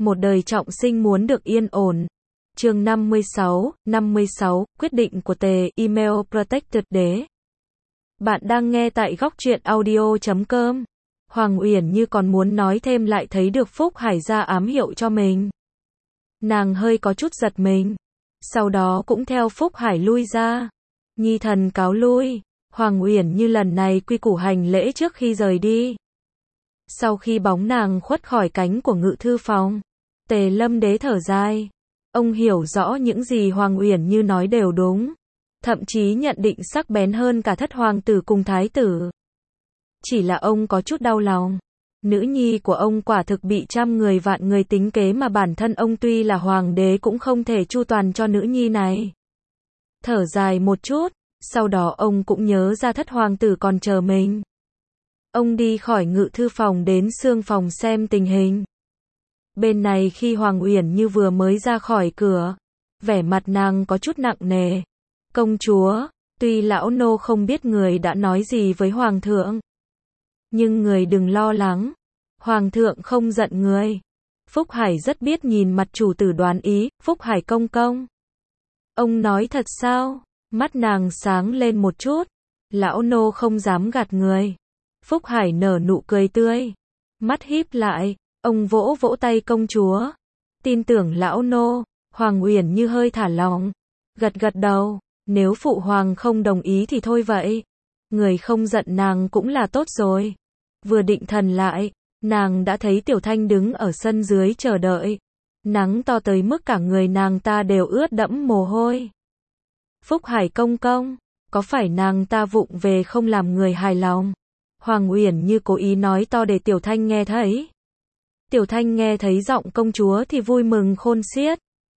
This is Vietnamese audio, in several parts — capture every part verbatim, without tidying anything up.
một đời trọng sinh muốn được yên ổn. Chương năm mươi sáu, năm mươi sáu, quyết định của Tề, email protected đế. Bạn đang nghe tại góc truyện audio chấm com. Hoàng Uyển như còn muốn nói thêm lại thấy được Phúc Hải ra ám hiệu cho mình. Nàng hơi có chút giật mình. Sau đó cũng theo Phúc Hải lui ra. Nhi thần cáo lui. Hoàng Uyển như lần này quy củ hành lễ trước khi rời đi. Sau khi bóng nàng khuất khỏi cánh của ngự thư phòng, Tề Lâm đế thở dài. Ông hiểu rõ những gì Hoàng Uyển như nói đều đúng. Thậm chí nhận định sắc bén hơn cả thất hoàng tử cùng thái tử. Chỉ là ông có chút đau lòng. Nữ nhi của ông quả thực bị trăm người vạn người tính kế mà bản thân ông tuy là hoàng đế cũng không thể chu toàn cho nữ nhi này. Thở dài một chút, sau đó ông cũng nhớ ra thất hoàng tử còn chờ mình. Ông đi khỏi ngự thư phòng đến xương phòng xem tình hình. Bên này khi Hoàng Uyển như vừa mới ra khỏi cửa, vẻ mặt nàng có chút nặng nề. Công chúa, tuy lão nô không biết người đã nói gì với Hoàng thượng. Nhưng người đừng lo lắng. Hoàng thượng không giận người. Phúc Hải rất biết nhìn mặt chủ tử đoán ý. Phúc Hải công công. Ông nói thật sao? Mắt nàng sáng lên một chút. Lão nô không dám gạt người. Phúc Hải nở nụ cười tươi. Mắt híp lại. Ông vỗ vỗ tay công chúa. Tin tưởng lão nô. Hoàng Uyển như hơi thả lỏng. Gật gật đầu. Nếu phụ hoàng không đồng ý thì thôi vậy. Người không giận nàng cũng là tốt rồi. Vừa định thần lại, nàng đã thấy Tiểu Thanh đứng ở sân dưới chờ đợi. Nắng to tới mức cả người nàng ta đều ướt đẫm mồ hôi. Phúc Hải công công, có phải nàng ta vụng về không làm người hài lòng? Hoàng Uyển như cố ý nói to để Tiểu Thanh nghe thấy. Tiểu Thanh nghe thấy giọng công chúa thì vui mừng khôn xiết.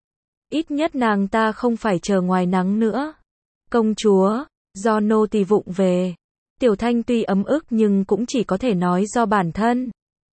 Ít nhất nàng ta không phải chờ ngoài nắng nữa. Công chúa, do nô tỳ vụng về. Tiểu Thanh tuy ấm ức nhưng cũng chỉ có thể nói do bản thân.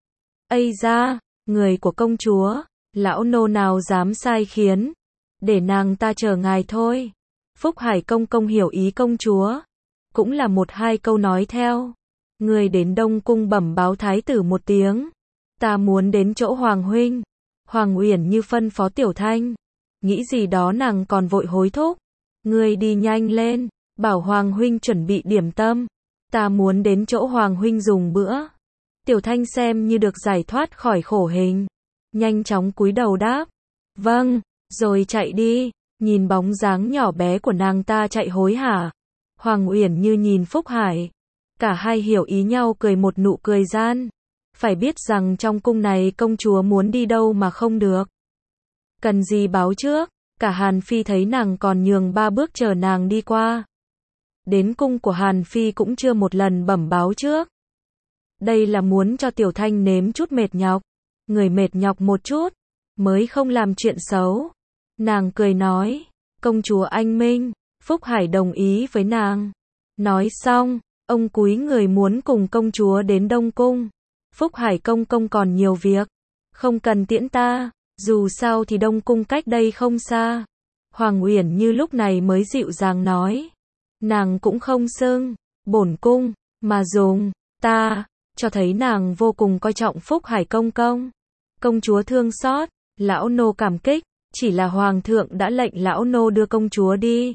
Ây da, người của công chúa, lão nô nào dám sai khiến. Để nàng ta chờ ngài thôi. Phúc Hải công công hiểu ý công chúa. Cũng là một hai câu nói theo. Người đến Đông Cung bẩm báo thái tử một tiếng. Ta muốn đến chỗ Hoàng huynh. Hoàng Uyển như phân phó Tiểu Thanh. Nghĩ gì đó nàng còn vội hối thúc. Người đi nhanh lên, bảo Hoàng huynh chuẩn bị điểm tâm. Ta muốn đến chỗ Hoàng huynh dùng bữa. Tiểu Thanh xem như được giải thoát khỏi khổ hình. Nhanh chóng cúi đầu đáp. Vâng, rồi chạy đi. Nhìn bóng dáng nhỏ bé của nàng ta chạy hối hả. Hoàng Uyển như nhìn Phúc Hải. Cả hai hiểu ý nhau cười một nụ cười gian. Phải biết rằng trong cung này công chúa muốn đi đâu mà không được. Cần gì báo trước. Cả Hàn Phi thấy nàng còn nhường ba bước chờ nàng đi qua. Đến cung của Hàn Phi cũng chưa một lần bẩm báo trước. Đây là muốn cho Tiểu Thanh nếm chút mệt nhọc. Người mệt nhọc một chút, mới không làm chuyện xấu. Nàng cười nói, công chúa anh minh. Phúc Hải đồng ý với nàng. Nói xong, ông cúi người muốn cùng công chúa đến Đông Cung. Phúc Hải công công còn nhiều việc. Không cần tiễn ta, dù sao thì Đông Cung cách đây không xa. Hoàng Uyển như lúc này mới dịu dàng nói. Nàng cũng không xưng bổn cung, mà dùng ta, cho thấy nàng vô cùng coi trọng Phúc Hải công công. Công chúa thương xót, lão nô cảm kích, chỉ là hoàng thượng đã lệnh lão nô đưa công chúa đi.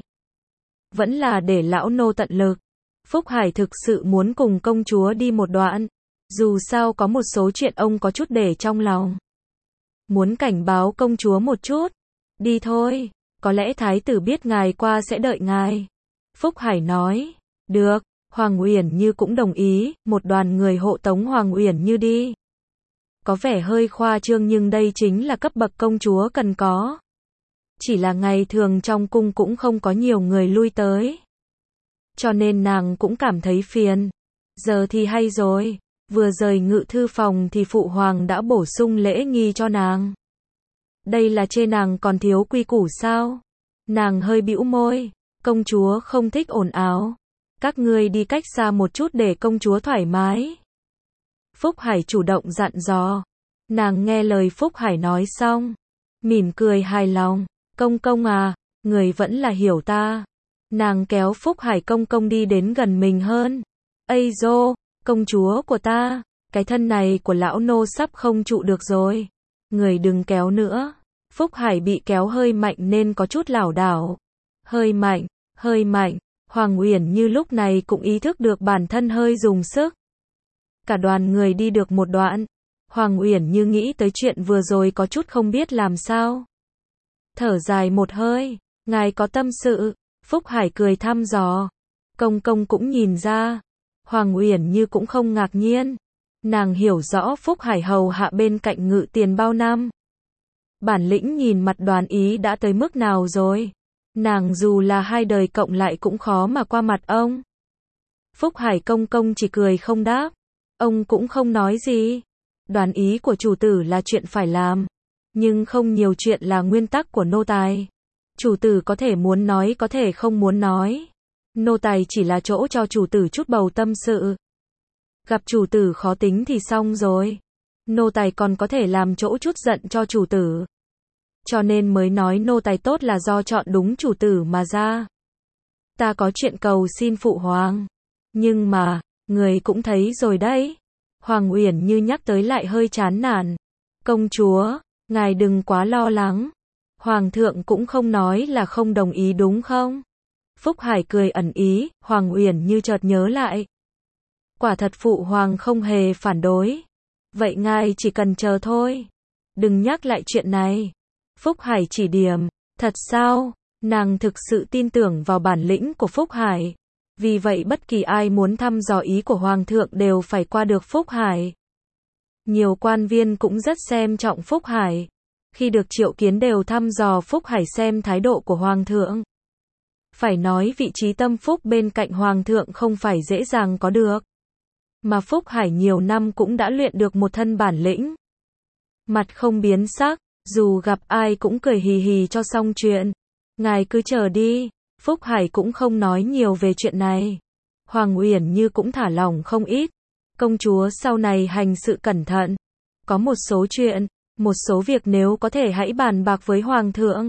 Vẫn là để lão nô tận lực. Phúc Hải thực sự muốn cùng công chúa đi một đoạn. Dù sao có một số chuyện ông có chút để trong lòng. Muốn cảnh báo công chúa một chút. Đi thôi, có lẽ thái tử biết ngài qua sẽ đợi ngài. Phúc Hải nói, được, Hoàng Uyển như cũng đồng ý, một đoàn người hộ tống Hoàng Uyển như đi. Có vẻ hơi khoa trương nhưng đây chính là cấp bậc công chúa cần có. Chỉ là ngày thường trong cung cũng không có nhiều người lui tới. Cho nên nàng cũng cảm thấy phiền. Giờ thì hay rồi, vừa rời ngự thư phòng thì phụ hoàng đã bổ sung lễ nghi cho nàng. Đây là chê nàng còn thiếu quy củ sao? Nàng hơi bĩu môi. Công chúa không thích ồn ào. Các ngươi đi cách xa một chút để công chúa thoải mái. Phúc Hải chủ động dặn dò. Nàng nghe lời Phúc Hải nói xong. Mỉm cười hài lòng. Công công à, người vẫn là hiểu ta. Nàng kéo Phúc Hải công công đi đến gần mình hơn. Ây dô, công chúa của ta, cái thân này của lão nô sắp không trụ được rồi. người đừng kéo nữa. Phúc Hải bị kéo hơi mạnh nên có chút lảo đảo. Hơi mạnh, hơi mạnh, Hoàng Uyển Như lúc này cũng ý thức được bản thân hơi dùng sức. Cả đoàn người đi được một đoạn, Hoàng Uyển Như nghĩ tới chuyện vừa rồi có chút không biết làm sao. Thở dài một hơi, ngài có tâm sự, Phúc Hải cười thăm dò. Công công cũng nhìn ra, Hoàng Uyển Như cũng không ngạc nhiên. Nàng hiểu rõ Phúc Hải hầu hạ bên cạnh Ngự Tiền bao năm. Bản lĩnh nhìn mặt Đoàn Ý đã tới mức nào rồi. Nàng dù là hai đời cộng lại cũng khó mà qua mặt ông. Phúc Hải công công chỉ cười không đáp. Ông cũng không nói gì. Đoàn ý của chủ tử là chuyện phải làm. Nhưng không nhiều chuyện là nguyên tắc của nô tài. Chủ tử có thể muốn nói có thể không muốn nói. Nô tài chỉ là chỗ cho chủ tử chút bầu tâm sự. Gặp chủ tử khó tính thì xong rồi. Nô tài còn có thể làm chỗ chút giận cho chủ tử. Cho nên mới nói nô tài tốt là do chọn đúng chủ tử mà ra. Ta có chuyện cầu xin phụ hoàng. Nhưng mà, người cũng thấy rồi đấy. Hoàng Uyển Như nhắc tới lại hơi chán nản. Công chúa, ngài đừng quá lo lắng. Hoàng thượng cũng không nói là không đồng ý đúng không? Phúc Hải cười ẩn ý, Hoàng Uyển Như chợt nhớ lại. Quả thật phụ hoàng không hề phản đối. Vậy ngài chỉ cần chờ thôi. Đừng nhắc lại chuyện này. Phúc Hải chỉ điểm. Thật sao? Nàng thực sự tin tưởng vào bản lĩnh của Phúc Hải. Vì vậy bất kỳ ai muốn thăm dò ý của Hoàng thượng đều phải qua được Phúc Hải. Nhiều quan viên cũng rất xem trọng Phúc Hải. Khi được triệu kiến đều thăm dò Phúc Hải xem thái độ của Hoàng thượng. Phải nói vị trí tâm phúc bên cạnh Hoàng thượng không phải dễ dàng có được. Mà Phúc Hải nhiều năm cũng đã luyện được một thân bản lĩnh. Mặt không biến sắc, dù gặp ai cũng cười hì hì cho xong chuyện. Ngài cứ chờ đi. Phúc Hải cũng không nói nhiều về chuyện này. Hoàng Uyển Như cũng thả lỏng không ít. Công chúa sau này hành sự cẩn thận. Có một số chuyện, một số việc nếu có thể hãy bàn bạc với Hoàng thượng.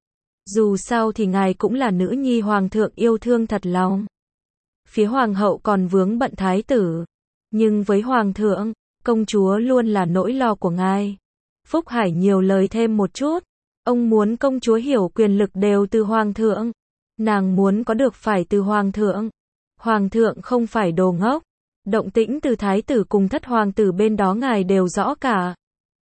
Dù sao thì ngài cũng là nữ nhi Hoàng thượng yêu thương thật lòng. Phía Hoàng hậu còn vướng bận thái tử. Nhưng với Hoàng thượng, công chúa luôn là nỗi lo của ngài. Phúc Hải nhiều lời thêm một chút. Ông muốn công chúa hiểu quyền lực đều từ Hoàng thượng. Nàng muốn có được phải từ Hoàng thượng. Hoàng thượng không phải đồ ngốc. Động tĩnh từ thái tử cùng thất hoàng tử bên đó ngài đều rõ cả.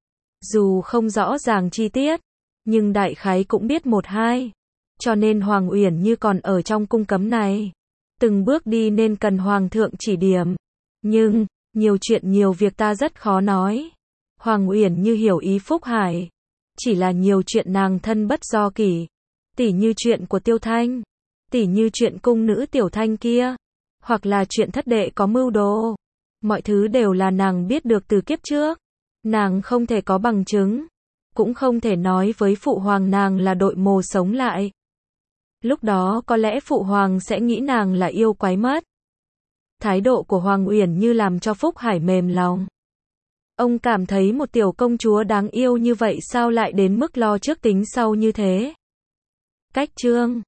Dù không rõ ràng chi tiết, nhưng đại khái cũng biết một hai. Cho nên Hoàng Uyển Như còn ở trong cung cấm này. Từng bước đi nên cần Hoàng thượng chỉ điểm. Nhưng, nhiều chuyện nhiều việc ta rất khó nói. Hoàng Uyển Như hiểu ý Phúc Hải. Chỉ là nhiều chuyện nàng thân bất do kỷ. Tỉ như chuyện của Tiêu Thanh. Tỉ như chuyện cung nữ Tiểu Thanh kia. Hoặc là chuyện thất đệ có mưu đồ. Mọi thứ đều là nàng biết được từ kiếp trước. Nàng không thể có bằng chứng. Cũng không thể nói với phụ hoàng nàng là đội mồ sống lại. Lúc đó có lẽ phụ hoàng sẽ nghĩ nàng là yêu quái mất. Thái độ của Hoàng Uyển Như làm cho Phúc Hải mềm lòng. Ông cảm thấy một tiểu công chúa đáng yêu như vậy sao lại đến mức lo trước tính sau như thế. Cách chương